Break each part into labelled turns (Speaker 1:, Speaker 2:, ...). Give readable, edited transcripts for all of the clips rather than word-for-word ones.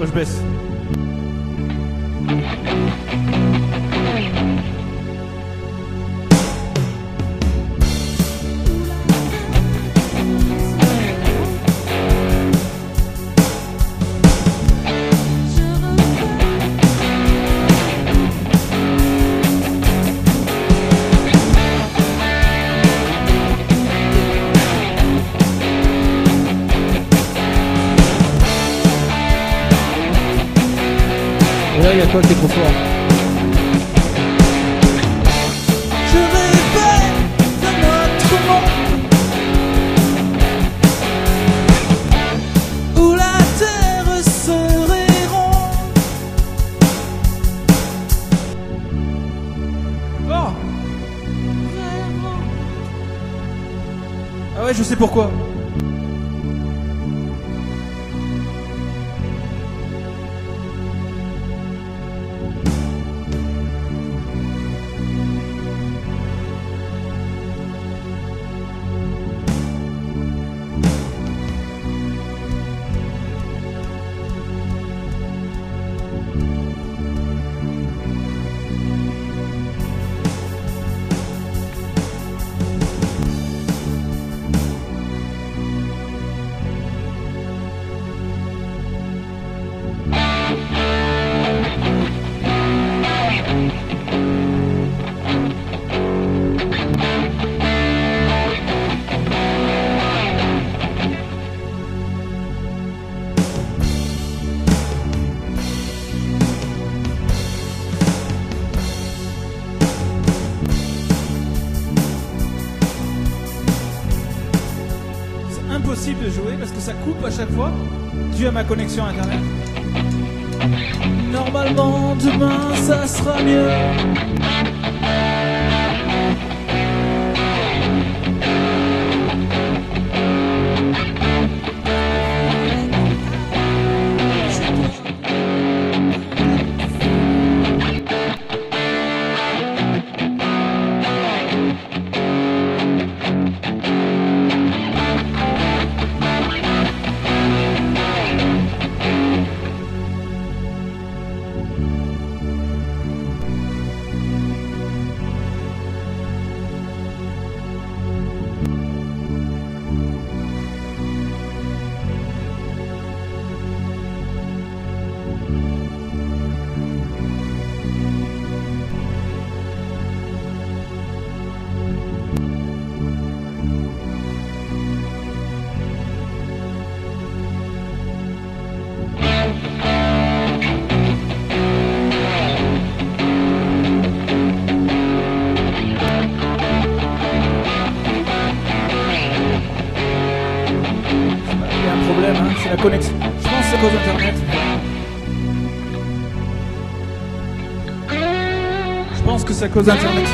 Speaker 1: Moi je baisse.
Speaker 2: Et là, il y a toi qui est trop fort.
Speaker 3: Je rêvais d'un autre monde où la terre serait ronde.
Speaker 1: Oh. Ah ouais, je sais pourquoi. Impossible de jouer parce que ça coupe à chaque fois dû à ma connexion internet.
Speaker 3: Normalement demain ça sera mieux.
Speaker 1: C'est la connexion. Je pense que c'est à cause d'internet. Je pense que c'est à cause d'internet.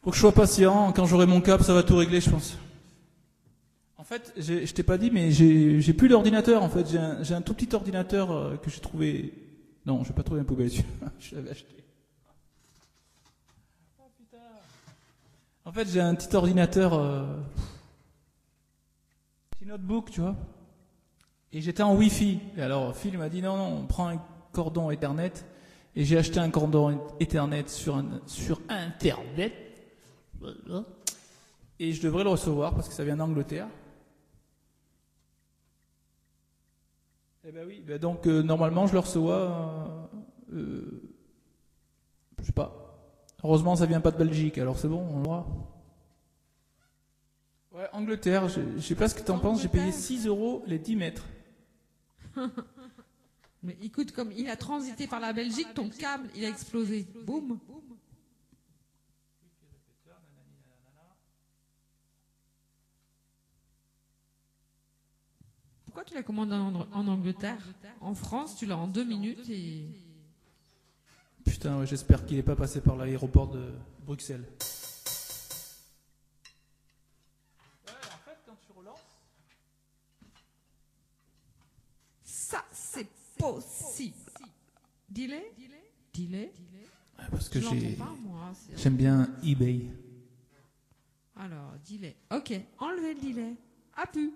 Speaker 1: Faut que je sois patient. Quand j'aurai mon câble, ça va tout régler, je pense. En fait, je t'ai pas dit, mais j'ai plus d'ordinateur. En fait, j'ai un tout petit ordinateur que j'ai trouvé. Non, je vais pas trouver un poubelle. Je l'avais acheté. Oh, putain. En fait, j'ai un petit ordinateur, petit notebook, tu vois. Et j'étais en Wi-Fi. Et alors, Phil m'a dit non, on prend un cordon Ethernet. Et j'ai acheté un cordon Ethernet sur Internet. Et je devrais le recevoir parce que ça vient d'Angleterre. Eh ben oui, ben donc normalement je le reçois. Je sais pas. Heureusement ça vient pas de Belgique, alors c'est bon, on l'aura. Ouais, Angleterre, je sais pas ce que t'en penses, j'ai payé 6 € les 10 mètres.
Speaker 4: Mais écoute, comme il a transité par la Belgique, ton câble, il a explosé. Boum. Pourquoi tu la commandes en Angleterre? En France, tu l'as en 2 minutes et...
Speaker 1: Putain, ouais, j'espère qu'il est pas passé par l'aéroport de Bruxelles. Ouais, en fait, quand tu relances...
Speaker 4: Ça, c'est possible. Dis-le.
Speaker 1: Ouais, parce que
Speaker 4: Je l'entends pas, moi.
Speaker 1: j'aime bien eBay.
Speaker 4: Alors, dis-le. Ok, enlevez le delay. A pu.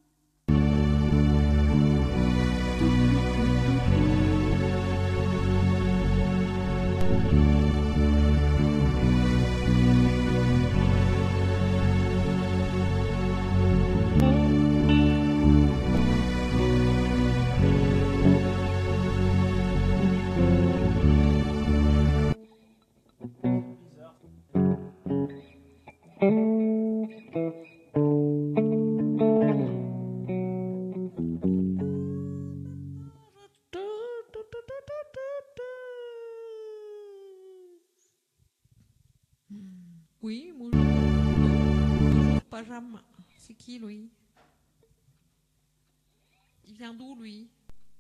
Speaker 4: Oui, bonjour, Pajam. C'est qui, lui? Il vient d'où, lui?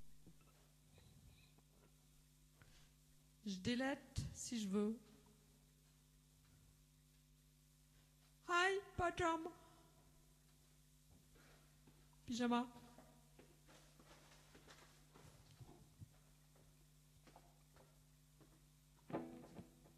Speaker 4: Je délète si je veux. Hi, Pajam. Pyjama.